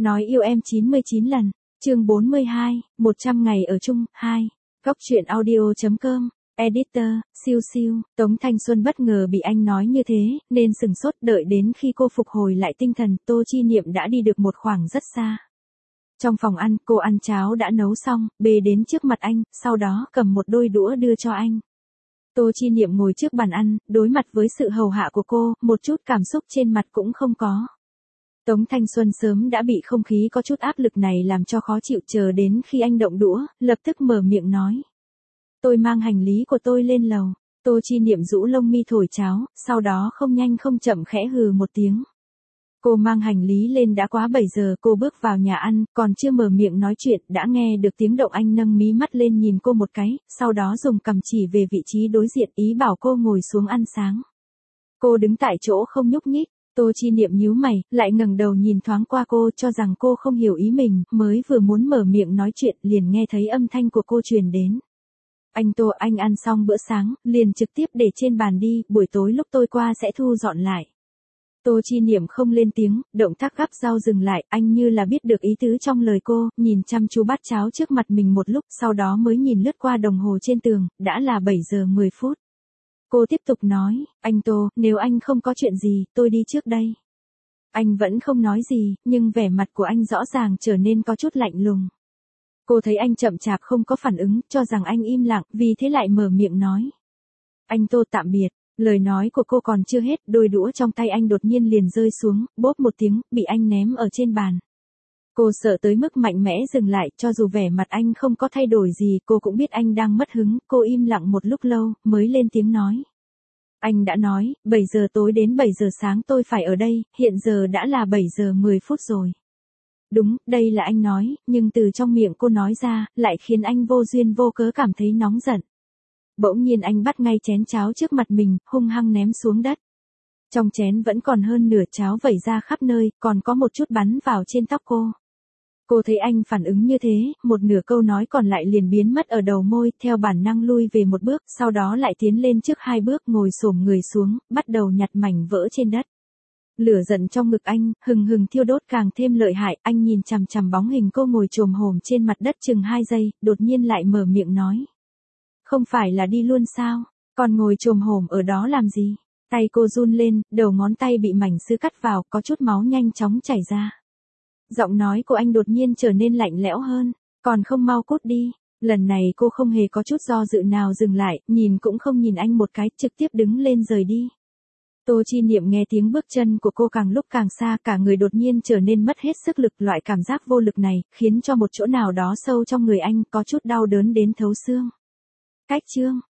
Nói yêu em 99 lần. Chương 42, 100 ngày ở chung, 2. Góc truyện audio.com. Editor, siêu siêu. Tống Thanh Xuân bất ngờ bị anh nói như thế, nên sừng sốt, đợi đến khi cô phục hồi lại tinh thần, Tô Chi Niệm đã đi được một khoảng rất xa. Trong phòng ăn, cô ăn cháo đã nấu xong, bê đến trước mặt anh, sau đó cầm một đôi đũa đưa cho anh. Tô Chi Niệm ngồi trước bàn ăn, đối mặt với sự hầu hạ của cô, một chút cảm xúc trên mặt cũng không có. Tống Thanh Xuân sớm đã bị không khí có chút áp lực này làm cho khó chịu, chờ đến khi anh động đũa, lập tức mở miệng nói. Tôi mang hành lý của tôi lên lầu. Tô Chi Niệm rũ lông mi thổi cháo, sau đó không nhanh không chậm khẽ hừ một tiếng. Cô mang hành lý lên đã quá 7 giờ, cô bước vào nhà ăn, còn chưa mở miệng nói chuyện, đã nghe được tiếng động. Anh nâng mí mắt lên nhìn cô một cái, sau đó dùng cằm chỉ về vị trí đối diện, ý bảo cô ngồi xuống ăn sáng. Cô đứng tại chỗ không nhúc nhích. Tô Chi Niệm nhíu mày, lại ngẩng đầu nhìn thoáng qua cô, cho rằng cô không hiểu ý mình, mới vừa muốn mở miệng nói chuyện, liền nghe thấy âm thanh của cô truyền đến. Anh Tô, anh ăn xong bữa sáng, liền trực tiếp để trên bàn đi, buổi tối lúc tôi qua sẽ thu dọn lại. Tô Chi Niệm không lên tiếng, động tác gắp rau dừng lại, anh như là biết được ý tứ trong lời cô, nhìn chăm chú bát cháo trước mặt mình một lúc, sau đó mới nhìn lướt qua đồng hồ trên tường, đã là 7 giờ 10 phút. Cô tiếp tục nói, anh Tô, nếu anh không có chuyện gì, tôi đi trước đây. Anh vẫn không nói gì, nhưng vẻ mặt của anh rõ ràng trở nên có chút lạnh lùng. Cô thấy anh chậm chạp không có phản ứng, cho rằng anh im lặng, vì thế lại mở miệng nói. Anh Tô, tạm biệt. Lời nói của cô còn chưa hết, đôi đũa trong tay anh đột nhiên liền rơi xuống, bốp một tiếng, bị anh ném ở trên bàn. Cô sợ tới mức mạnh mẽ dừng lại, cho dù vẻ mặt anh không có thay đổi gì, cô cũng biết anh đang mất hứng, cô im lặng một lúc lâu, mới lên tiếng nói. Anh đã nói, 7 giờ tối đến 7 giờ sáng tôi phải ở đây, hiện giờ đã là 7 giờ 10 phút rồi. Đúng, đây là anh nói, nhưng từ trong miệng cô nói ra, lại khiến anh vô duyên vô cớ cảm thấy nóng giận. Bỗng nhiên anh bắt ngay chén cháo trước mặt mình, hung hăng ném xuống đất. Trong chén vẫn còn hơn nửa cháo vẩy ra khắp nơi, còn có một chút bắn vào trên tóc cô. Cô thấy anh phản ứng như thế, một nửa câu nói còn lại liền biến mất ở đầu môi, theo bản năng lui về một bước, sau đó lại tiến lên trước 2 bước, ngồi xổm người xuống, bắt đầu nhặt mảnh vỡ trên đất. Lửa giận trong ngực anh, hừng hừng thiêu đốt càng thêm lợi hại, anh nhìn chằm chằm bóng hình cô ngồi chồm hổm trên mặt đất chừng 2 giây, đột nhiên lại mở miệng nói. Không phải là đi luôn sao, còn ngồi chồm hổm ở đó làm gì? Tay cô run lên, đầu ngón tay bị mảnh sứ cắt vào, có chút máu nhanh chóng chảy ra. Giọng nói của anh đột nhiên trở nên lạnh lẽo hơn, còn không mau cút đi. Lần này cô không hề có chút do dự nào dừng lại, nhìn cũng không nhìn anh một cái, trực tiếp đứng lên rời đi. Tô Chi Niệm nghe tiếng bước chân của cô càng lúc càng xa, cả người đột nhiên trở nên mất hết sức lực, loại cảm giác vô lực này, khiến cho một chỗ nào đó sâu trong người anh có chút đau đớn đến thấu xương. Cách chương